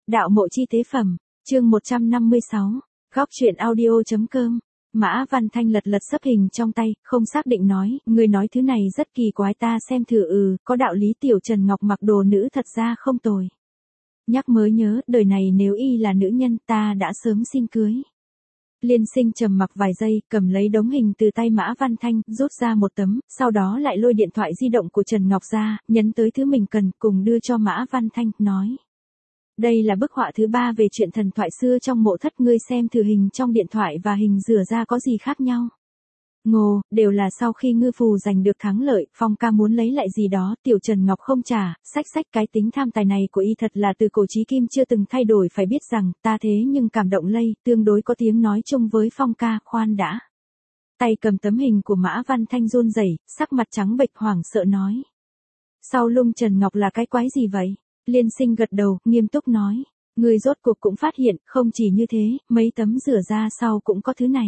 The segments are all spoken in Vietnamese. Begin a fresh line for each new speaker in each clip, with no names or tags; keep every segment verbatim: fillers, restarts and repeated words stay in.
Đạo mộ chi tế phẩm, chương một trăm năm mươi sáu, góc truyện audio.com. Mã Văn Thanh lật lật sấp hình trong tay, không xác định nói, người nói thứ này rất kỳ quái, ta xem thử. Ừ, có đạo lý. Tiểu Trần Ngọc mặc đồ nữ thật ra không tồi. Nhắc mới nhớ, đời này nếu y là nữ nhân ta đã sớm xin cưới. Liên Sinh trầm mặc vài giây, cầm lấy đống hình từ tay Mã Văn Thanh, rút ra một tấm, sau đó lại lôi điện thoại di động của Trần Ngọc ra, nhấn tới thứ mình cần, cùng đưa cho Mã Văn Thanh, nói. Đây là bức họa thứ ba về chuyện thần thoại xưa trong mộ thất, ngươi xem thử hình trong điện thoại và hình rửa ra có gì khác nhau. Ngô, đều là sau khi ngư phù giành được thắng lợi, Phong ca muốn lấy lại gì đó, Tiểu Trần Ngọc không trả, sách sách cái tính tham tài này của y thật là từ cổ chí kim chưa từng thay đổi, phải biết rằng, ta thế nhưng cảm động lây, tương đối có tiếng nói chung với Phong ca, khoan đã. Tay cầm tấm hình của Mã Văn Thanh run rẩy, sắc mặt trắng bệch hoảng sợ nói. Sau lưng Trần Ngọc là cái quái gì vậy? Liên Sinh gật đầu, nghiêm túc nói. Người rốt cuộc cũng phát hiện, không chỉ như thế, mấy tấm rửa ra sau cũng có thứ này.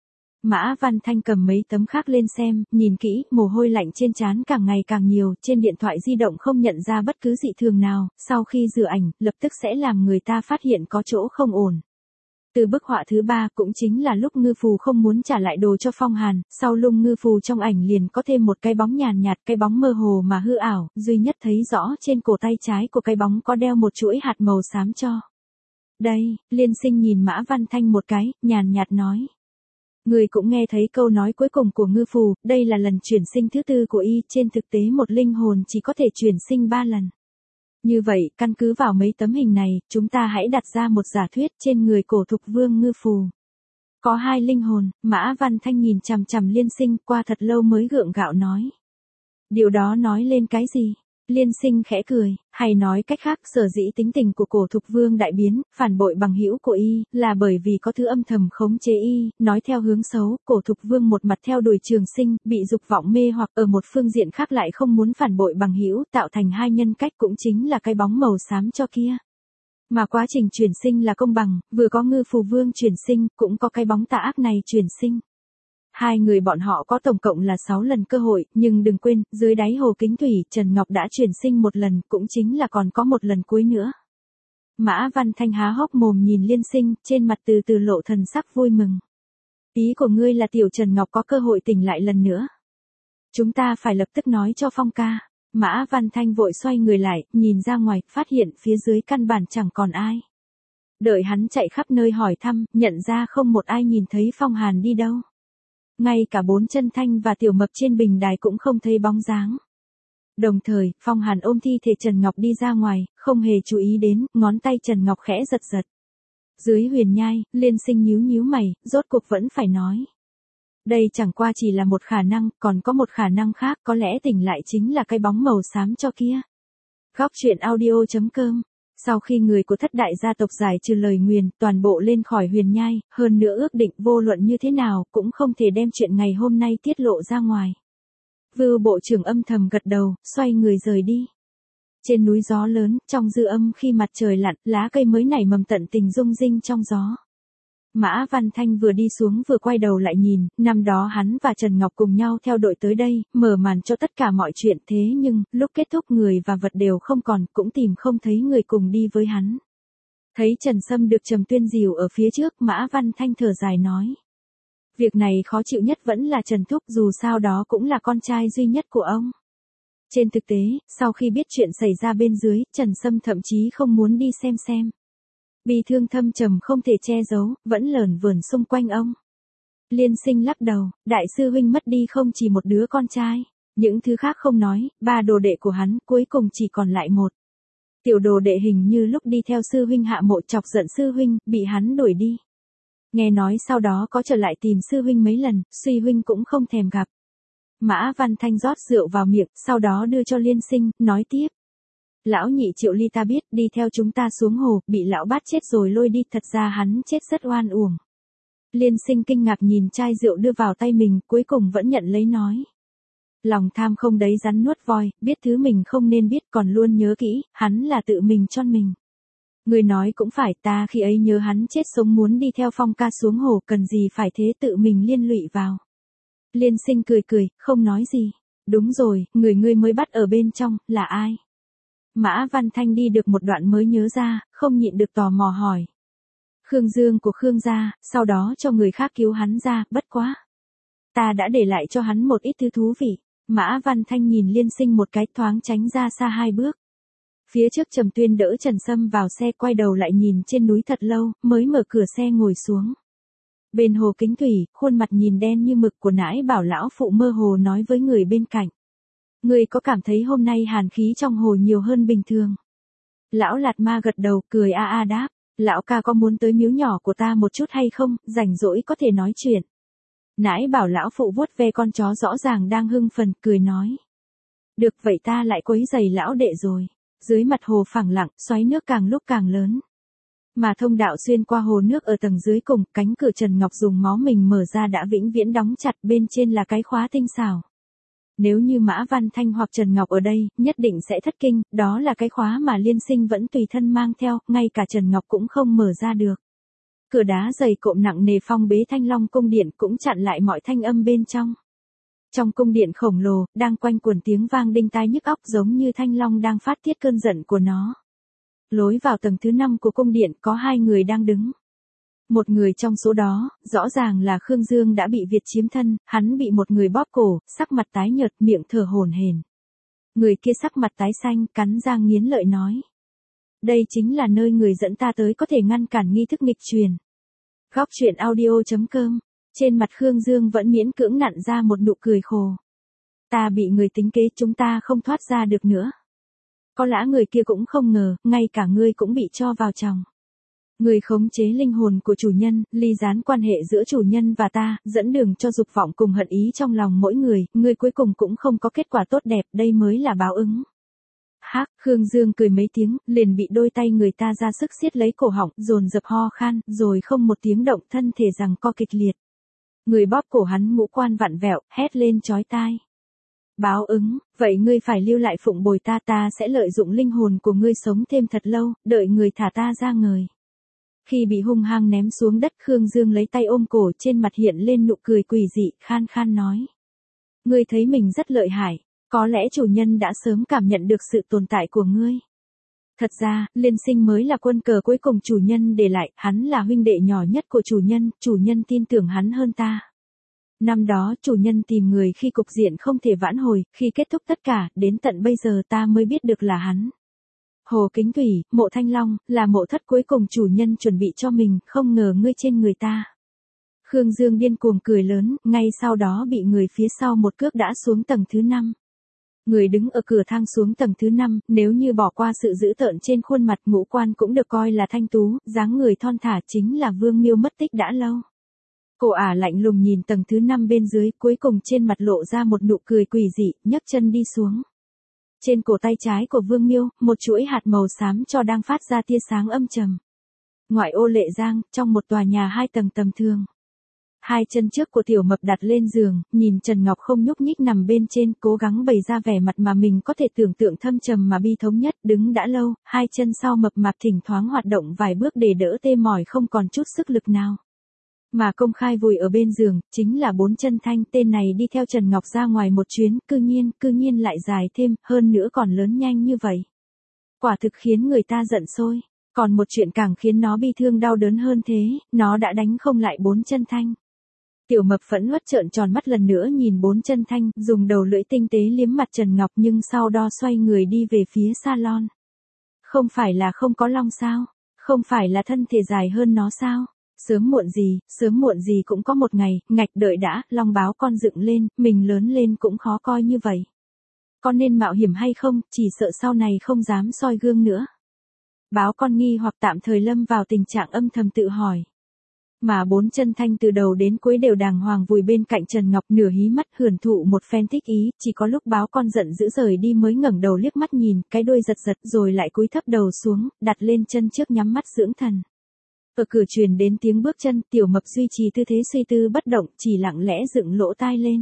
Mã Văn Thanh cầm mấy tấm khác lên xem, nhìn kỹ, mồ hôi lạnh trên trán càng ngày càng nhiều, trên điện thoại di động không nhận ra bất cứ dị thường nào, sau khi rửa ảnh, lập tức sẽ làm người ta phát hiện có chỗ không ổn. Từ bức họa thứ ba cũng chính là lúc ngư phù không muốn trả lại đồ cho Phong Hàn, sau lưng ngư phù trong ảnh liền có thêm một cái bóng nhàn nhạt, cái bóng mơ hồ mà hư ảo, duy nhất thấy rõ trên cổ tay trái của cái bóng có đeo một chuỗi hạt màu xám cho. Đây, Liên Sinh nhìn Mã Văn Thanh một cái, nhàn nhạt nói. Người cũng nghe thấy câu nói cuối cùng của ngư phù, đây là lần chuyển sinh thứ tư của y, trên thực tế một linh hồn chỉ có thể chuyển sinh ba lần. Như vậy, căn cứ vào mấy tấm hình này, chúng ta hãy đặt ra một giả thuyết trên người cổ thục vương ngư phù. Có hai linh hồn, Mã Văn Thanh nhìn chằm chằm Liên Sinh, qua thật lâu mới gượng gạo nói. Điều đó nói lên cái gì? Liên Sinh khẽ cười, hay nói cách khác, sở dĩ tính tình của cổ thục vương đại biến, phản bội bằng hữu của y, là bởi vì có thứ âm thầm khống chế y, nói theo hướng xấu, cổ thục vương một mặt theo đuổi trường sinh, bị dục vọng mê hoặc ở một phương diện khác lại không muốn phản bội bằng hữu, tạo thành hai nhân cách, cũng chính là cái bóng màu xám cho kia. Mà quá trình chuyển sinh là công bằng, vừa có ngư phù vương chuyển sinh, cũng có cái bóng tà ác này chuyển sinh. Hai người bọn họ có tổng cộng là sáu lần cơ hội, nhưng đừng quên, dưới đáy hồ Kính Thủy, Trần Ngọc đã chuyển sinh một lần, cũng chính là còn có một lần cuối nữa. Mã Văn Thanh há hốc mồm nhìn Liên Sinh, trên mặt từ từ lộ thần sắc vui mừng. Ý của ngươi là Tiểu Trần Ngọc có cơ hội tỉnh lại lần nữa. Chúng ta phải lập tức nói cho Phong ca. Mã Văn Thanh vội xoay người lại, nhìn ra ngoài, phát hiện phía dưới căn bản chẳng còn ai. Đợi hắn chạy khắp nơi hỏi thăm, nhận ra không một ai nhìn thấy Phong Hàn đi đâu. Ngay cả Bốn Chân Thanh và Tiểu Mập trên bình đài cũng không thấy bóng dáng. Đồng thời, Phong Hàn ôm thi thể Trần Ngọc đi ra ngoài, không hề chú ý đến, ngón tay Trần Ngọc khẽ giật giật. Dưới huyền nhai, Liên Sinh nhíu nhíu mày, rốt cuộc vẫn phải nói. Đây chẳng qua chỉ là một khả năng, còn có một khả năng khác, có lẽ tỉnh lại chính là cái bóng màu xám cho kia. Góc truyện audio.com. Sau khi người của thất đại gia tộc giải trừ lời nguyền, toàn bộ lên khỏi huyền nhai, hơn nữa ước định vô luận như thế nào, cũng không thể đem chuyện ngày hôm nay tiết lộ ra ngoài. Vưu bộ trưởng âm thầm gật đầu, xoay người rời đi. Trên núi gió lớn, trong dư âm khi mặt trời lặn, lá cây mới nảy mầm tận tình rung rinh trong gió. Mã Văn Thanh vừa đi xuống vừa quay đầu lại nhìn, năm đó hắn và Trần Ngọc cùng nhau theo đội tới đây, mở màn cho tất cả mọi chuyện, thế nhưng, lúc kết thúc người và vật đều không còn, cũng tìm không thấy người cùng đi với hắn. Thấy Trần Sâm được Trầm Tuyên dìu ở phía trước, Mã Văn Thanh thở dài nói. Việc này khó chịu nhất vẫn là Trần Thúc, dù sao đó cũng là con trai duy nhất của ông. Trên thực tế, sau khi biết chuyện xảy ra bên dưới, Trần Sâm thậm chí không muốn đi xem xem. Bi thương thâm trầm không thể che giấu, vẫn lởn vởn xung quanh ông. Liên Sinh lắc đầu, đại sư huynh mất đi không chỉ một đứa con trai. Những thứ khác không nói, ba đồ đệ của hắn cuối cùng chỉ còn lại một. Tiểu đồ đệ hình như lúc đi theo sư huynh hạ mộ chọc giận sư huynh, bị hắn đuổi đi. Nghe nói sau đó có trở lại tìm sư huynh mấy lần, suy huynh cũng không thèm gặp. Mã Văn Thanh rót rượu vào miệng, sau đó đưa cho Liên Sinh, nói tiếp. Lão nhị Triệu Ly ta biết, đi theo chúng ta xuống hồ, bị lão bát chết rồi lôi đi, thật ra hắn chết rất oan uổng. Liên Sinh kinh ngạc nhìn chai rượu đưa vào tay mình, cuối cùng vẫn nhận lấy nói. Lòng tham không đấy rắn nuốt voi, biết thứ mình không nên biết còn luôn nhớ kỹ, hắn là tự mình cho mình. Người nói cũng phải, ta khi ấy nhớ hắn chết sống muốn đi theo Phong ca xuống hồ, cần gì phải thế tự mình liên lụy vào. Liên Sinh cười cười, không nói gì. Đúng rồi, người ngươi mới bắt ở bên trong, là ai? Mã Văn Thanh đi được một đoạn mới nhớ ra, không nhịn được tò mò hỏi. Khương Dương của Khương gia, sau đó cho người khác cứu hắn ra, bất quá. Ta đã để lại cho hắn một ít thứ thú vị. Mã Văn Thanh nhìn Liên Sinh một cái, thoáng tránh ra xa hai bước. Phía trước Trầm Tuyên đỡ Trần Sâm vào xe, quay đầu lại nhìn trên núi thật lâu, mới mở cửa xe ngồi xuống. Bên hồ Kính Thủy, khuôn mặt nhìn đen như mực của Nãi Bảo lão phụ mơ hồ nói với người bên cạnh. Người có cảm thấy hôm nay hàn khí trong hồ nhiều hơn bình thường? Lão Lạt Ma gật đầu, cười a a đáp. Lão ca có muốn tới miếu nhỏ của ta một chút hay không, rảnh rỗi có thể nói chuyện. Nãi Bảo lão phụ vuốt ve con chó rõ ràng đang hưng phấn, cười nói. Được vậy ta lại quấy giày lão đệ rồi. Dưới mặt hồ phẳng lặng, xoáy nước càng lúc càng lớn. Mà thông đạo xuyên qua hồ nước ở tầng dưới cùng, cánh cửa Trần Ngọc dùng máu mình mở ra đã vĩnh viễn đóng chặt, bên trên là cái khóa tinh xảo. Nếu như Mã Văn Thanh hoặc Trần Ngọc ở đây, nhất định sẽ thất kinh, đó là cái khóa mà Liên Sinh vẫn tùy thân mang theo, ngay cả Trần Ngọc cũng không mở ra được. Cửa đá dày cộm nặng nề phong bế Thanh Long cung điện cũng chặn lại mọi thanh âm bên trong. Trong cung điện khổng lồ, đang quanh quẩn tiếng vang đinh tai nhức óc giống như Thanh Long đang phát tiết cơn giận của nó. Lối vào tầng thứ năm của cung điện có hai người đang đứng. Một người trong số đó, rõ ràng là Khương Dương đã bị Việt chiếm thân, hắn bị một người bóp cổ, sắc mặt tái nhợt, miệng thở hổn hển. Người kia sắc mặt tái xanh, cắn răng nghiến lợi nói. Đây chính là nơi người dẫn ta tới có thể ngăn cản nghi thức nghịch truyền. Góc truyện audio chấm com. Trên mặt Khương Dương vẫn miễn cưỡng nặn ra một nụ cười khổ. Ta bị người tính kế, chúng ta không thoát ra được nữa. Có lẽ người kia cũng không ngờ, ngay cả ngươi cũng bị cho vào chồng. Người khống chế linh hồn của chủ nhân, ly gián quan hệ giữa chủ nhân và ta, dẫn đường cho dục vọng cùng hận ý trong lòng mỗi người, người cuối cùng cũng không có kết quả tốt đẹp, đây mới là báo ứng. Hắc, Khương Dương cười mấy tiếng, liền bị đôi tay người ta ra sức siết lấy cổ họng, dồn dập ho khan, rồi không một tiếng động, thân thể giằng co kịch liệt. Người bóp cổ hắn ngũ quan vặn vẹo, hét lên chói tai. Báo ứng, vậy ngươi phải lưu lại phụng bồi ta, ta sẽ lợi dụng linh hồn của ngươi sống thêm thật lâu, đợi người thả ta ra ngời. Khi bị hung hăng ném xuống đất, Khương Dương lấy tay ôm cổ, trên mặt hiện lên nụ cười quỷ dị, khan khan nói. Ngươi thấy mình rất lợi hại, có lẽ chủ nhân đã sớm cảm nhận được sự tồn tại của ngươi. Thật ra, Liên Sinh mới là quân cờ cuối cùng chủ nhân để lại, hắn là huynh đệ nhỏ nhất của chủ nhân, chủ nhân tin tưởng hắn hơn ta. Năm đó, chủ nhân tìm người khi cục diện không thể vãn hồi, khi kết thúc tất cả, đến tận bây giờ ta mới biết được là hắn. Hồ Kính Thủy, mộ Thanh Long, là mộ thất cuối cùng chủ nhân chuẩn bị cho mình, không ngờ ngươi trên người ta. Khương Dương điên cuồng cười lớn, ngay sau đó bị người phía sau một cước đã xuống tầng thứ năm. Người đứng ở cửa thang xuống tầng thứ năm, nếu như bỏ qua sự dữ tợn trên khuôn mặt, ngũ quan cũng được coi là thanh tú, dáng người thon thả, chính là Vương Miêu mất tích đã lâu. Cô ả lạnh lùng nhìn tầng thứ năm bên dưới, cuối cùng trên mặt lộ ra một nụ cười quỷ dị, nhấc chân đi xuống. Trên cổ tay trái của Vương Miêu, một chuỗi hạt màu xám cho đang phát ra tia sáng âm trầm. Ngoại ô Lệ Giang, trong một tòa nhà hai tầng tầm thường. Hai chân trước của Tiểu Mập đặt lên giường, nhìn Trần Ngọc không nhúc nhích nằm bên trên, cố gắng bày ra vẻ mặt mà mình có thể tưởng tượng thâm trầm mà bi thống nhất, đứng đã lâu, hai chân sau mập mạp thỉnh thoáng hoạt động vài bước để đỡ tê mỏi không còn chút sức lực nào. Mà công khai vùi ở bên giường, chính là Bốn Chân Thanh, tên này đi theo Trần Ngọc ra ngoài một chuyến, cư nhiên, cư nhiên lại dài thêm, hơn nữa còn lớn nhanh như vậy. Quả thực khiến người ta giận sôi, còn một chuyện càng khiến nó bi thương đau đớn hơn thế, nó đã đánh không lại Bốn Chân Thanh. Tiểu Mập phẫn uất trợn tròn mắt lần nữa nhìn Bốn Chân Thanh, dùng đầu lưỡi tinh tế liếm mặt Trần Ngọc nhưng sau đó xoay người đi về phía salon. Không phải là không có long sao? Không phải là thân thể dài hơn nó sao? Sớm muộn gì, sớm muộn gì cũng có một ngày, ngạch đợi đã, long báo con dựng lên, mình lớn lên cũng khó coi như vậy. Con nên mạo hiểm hay không, chỉ sợ sau này không dám soi gương nữa. Báo con nghi hoặc tạm thời lâm vào tình trạng âm thầm tự hỏi. Mà Bốn Chân Thanh từ đầu đến cuối đều đàng hoàng vùi bên cạnh Trần Ngọc, nửa hí mắt hưởng thụ một phen thích ý, chỉ có lúc báo con giận dữ rời đi mới ngẩng đầu liếc mắt nhìn, cái đuôi giật giật rồi lại cúi thấp đầu xuống, đặt lên chân trước nhắm mắt dưỡng thần. Ở cửa truyền đến tiếng bước chân, Tiểu Mập duy trì tư thế suy tư bất động, chỉ lặng lẽ dựng lỗ tai lên.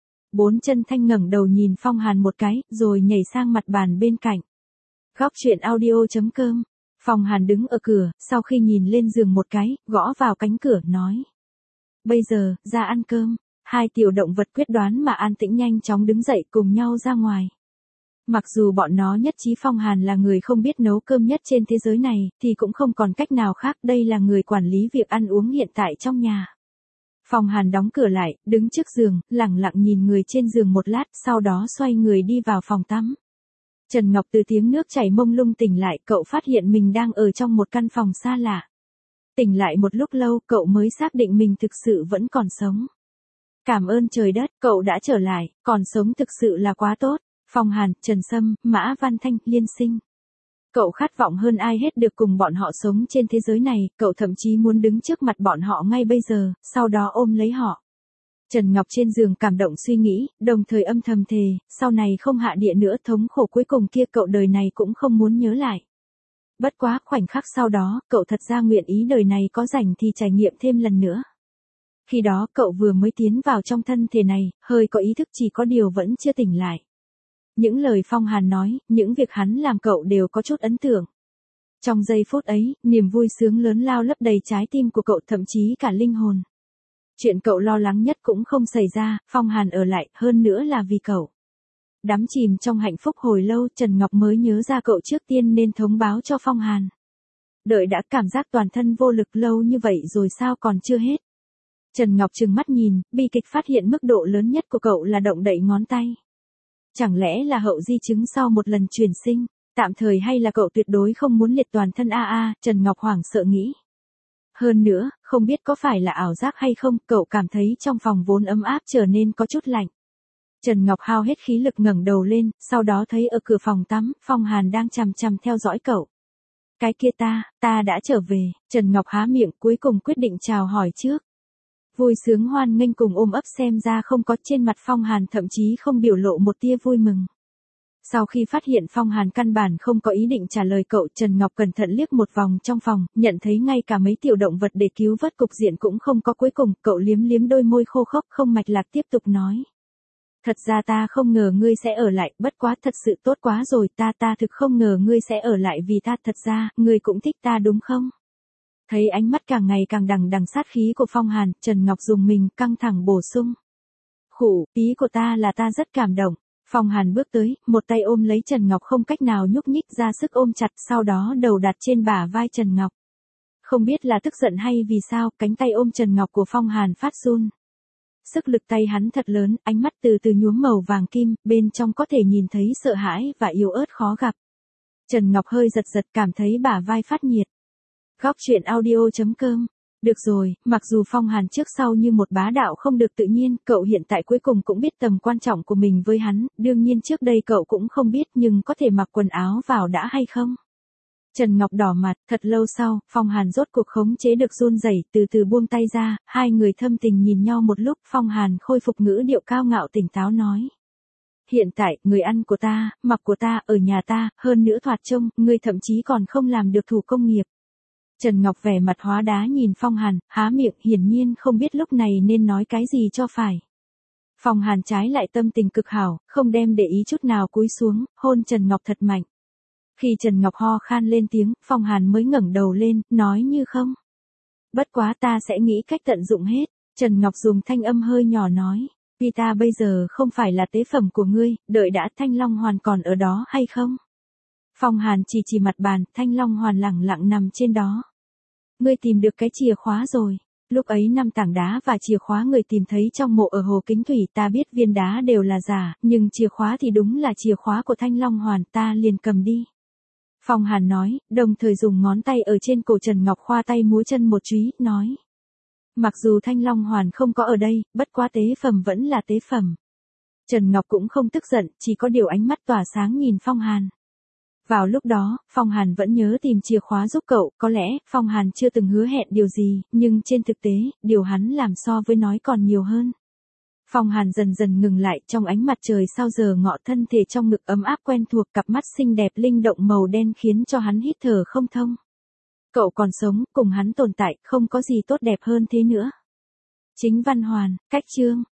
Bốn Chân Thanh ngẩng đầu nhìn Phong Hàn một cái, rồi nhảy sang mặt bàn bên cạnh. Góc truyện audio chấm com. Phong Hàn đứng ở cửa, sau khi nhìn lên giường một cái, gõ vào cánh cửa, nói. Bây giờ, ra ăn cơm. Hai tiểu động vật quyết đoán mà an tĩnh nhanh chóng đứng dậy cùng nhau ra ngoài. Mặc dù bọn nó nhất trí Phong Hàn là người không biết nấu cơm nhất trên thế giới này, thì cũng không còn cách nào khác, đây là người quản lý việc ăn uống hiện tại trong nhà. Phong Hàn đóng cửa lại, đứng trước giường, lẳng lặng nhìn người trên giường một lát, sau đó xoay người đi vào phòng tắm. Trần Ngọc từ tiếng nước chảy mông lung tỉnh lại, cậu phát hiện mình đang ở trong một căn phòng xa lạ. Tỉnh lại một lúc lâu, cậu mới xác định mình thực sự vẫn còn sống. Cảm ơn trời đất, cậu đã trở lại, còn sống thực sự là quá tốt. Phong Hàn, Trần Sâm, Mã Văn Thanh, Liên Sinh. Cậu khát vọng hơn ai hết được cùng bọn họ sống trên thế giới này, cậu thậm chí muốn đứng trước mặt bọn họ ngay bây giờ, sau đó ôm lấy họ. Trần Ngọc trên giường cảm động suy nghĩ, đồng thời âm thầm thề, sau này không hạ địa nữa, thống khổ cuối cùng kia cậu đời này cũng không muốn nhớ lại. Bất quá khoảnh khắc sau đó, cậu thật ra nguyện ý đời này có rảnh thì trải nghiệm thêm lần nữa. Khi đó cậu vừa mới tiến vào trong thân thể này, hơi có ý thức chỉ có điều vẫn chưa tỉnh lại. Những lời Phong Hàn nói, những việc hắn làm cậu đều có chút ấn tượng. Trong giây phút ấy, niềm vui sướng lớn lao lấp đầy trái tim của cậu, thậm chí cả linh hồn. Chuyện cậu lo lắng nhất cũng không xảy ra, Phong Hàn ở lại, hơn nữa là vì cậu. Đắm chìm trong hạnh phúc hồi lâu, Trần Ngọc mới nhớ ra cậu trước tiên nên thông báo cho Phong Hàn. Đợi đã cảm giác toàn thân vô lực lâu như vậy rồi sao còn chưa hết. Trần Ngọc trừng mắt nhìn, bi kịch phát hiện mức độ lớn nhất của cậu là động đậy ngón tay. Chẳng lẽ là hậu di chứng sau một lần chuyển sinh, tạm thời hay là cậu tuyệt đối không muốn liệt toàn thân a a, Trần Ngọc hoảng sợ nghĩ. Hơn nữa, không biết có phải là ảo giác hay không, cậu cảm thấy trong phòng vốn ấm áp trở nên có chút lạnh. Trần Ngọc hao hết khí lực ngẩng đầu lên, sau đó thấy ở cửa phòng tắm, Phong Hàn đang chằm chằm theo dõi cậu. Cái kia ta, ta đã trở về, Trần Ngọc há miệng cuối cùng quyết định chào hỏi trước. Vui sướng hoan nghênh cùng ôm ấp xem ra không có, trên mặt Phong Hàn thậm chí không biểu lộ một tia vui mừng. Sau khi phát hiện Phong Hàn căn bản không có ý định trả lời cậu, Trần Ngọc cẩn thận liếc một vòng trong phòng, nhận thấy ngay cả mấy tiểu động vật để cứu vớt cục diện cũng không có, cuối cùng cậu liếm liếm đôi môi khô khốc không mạch lạc tiếp tục nói. Thật ra ta không ngờ ngươi sẽ ở lại, bất quá thật sự tốt quá rồi, ta ta thực không ngờ ngươi sẽ ở lại vì ta, thật ra, ngươi cũng thích ta đúng không? Thấy ánh mắt càng ngày càng đằng đằng sát khí của Phong Hàn, Trần Ngọc dùng mình căng thẳng bổ sung. Khủ, ý của ta là ta rất cảm động. Phong Hàn bước tới, một tay ôm lấy Trần Ngọc không cách nào nhúc nhích, ra sức ôm chặt, sau đó đầu đặt trên bả vai Trần Ngọc. Không biết là tức giận hay vì sao, cánh tay ôm Trần Ngọc của Phong Hàn phát run. Sức lực tay hắn thật lớn, ánh mắt từ từ nhuốm màu vàng kim, bên trong có thể nhìn thấy sợ hãi và yếu ớt khó gặp. Trần Ngọc hơi giật giật, cảm thấy bả vai phát nhiệt. Góc truyện audio chấm com. Được rồi, mặc dù Phong Hàn trước sau như một bá đạo không được tự nhiên, cậu hiện tại cuối cùng cũng biết tầm quan trọng của mình với hắn, đương nhiên trước đây cậu cũng không biết, nhưng có thể mặc quần áo vào đã hay không? Trần Ngọc đỏ mặt, thật lâu sau, Phong Hàn rốt cuộc khống chế được run rẩy, từ từ buông tay ra, hai người thâm tình nhìn nhau một lúc, Phong Hàn khôi phục ngữ điệu cao ngạo tỉnh táo nói. Hiện tại, người ăn của ta, mặc của ta, ở nhà ta, hơn nữa thoạt trông, ngươi thậm chí còn không làm được thủ công nghiệp. Trần Ngọc vẻ mặt hóa đá nhìn Phong Hàn, há miệng, hiển nhiên không biết lúc này nên nói cái gì cho phải. Phong Hàn trái lại tâm tình cực hảo, không đem để ý chút nào, cúi xuống, hôn Trần Ngọc thật mạnh. Khi Trần Ngọc ho khan lên tiếng, Phong Hàn mới ngẩng đầu lên, nói như không. Bất quá ta sẽ nghĩ cách tận dụng hết. Trần Ngọc dùng thanh âm hơi nhỏ nói, vì ta bây giờ không phải là tế phẩm của ngươi, đợi đã, Thanh Long Hoàn còn ở đó hay không? Phong Hàn chỉ chỉ mặt bàn, Thanh Long Hoàn lẳng lặng nằm trên đó. Ngươi tìm được cái chìa khóa rồi. Lúc ấy năm tảng đá và chìa khóa người tìm thấy trong mộ ở Hồ Kính Thủy, ta biết viên đá đều là giả, nhưng chìa khóa thì đúng là chìa khóa của Thanh Long Hoàn, ta liền cầm đi. Phong Hàn nói, đồng thời dùng ngón tay ở trên cổ Trần Ngọc khoa tay múa chân một chúy, nói. Mặc dù Thanh Long Hoàn không có ở đây, bất quá tế phẩm vẫn là tế phẩm. Trần Ngọc cũng không tức giận, chỉ có điều ánh mắt tỏa sáng nhìn Phong Hàn. Vào lúc đó, Phong Hàn vẫn nhớ tìm chìa khóa giúp cậu, có lẽ, Phong Hàn chưa từng hứa hẹn điều gì, nhưng trên thực tế, điều hắn làm so với nói còn nhiều hơn. Phong Hàn dần dần ngừng lại, trong ánh mặt trời sau giờ ngọ, thân thể trong ngực ấm áp quen thuộc, cặp mắt xinh đẹp linh động màu đen khiến cho hắn hít thở không thông. Cậu còn sống, cùng hắn tồn tại, không có gì tốt đẹp hơn thế nữa. Chính văn hoàn, cách chương.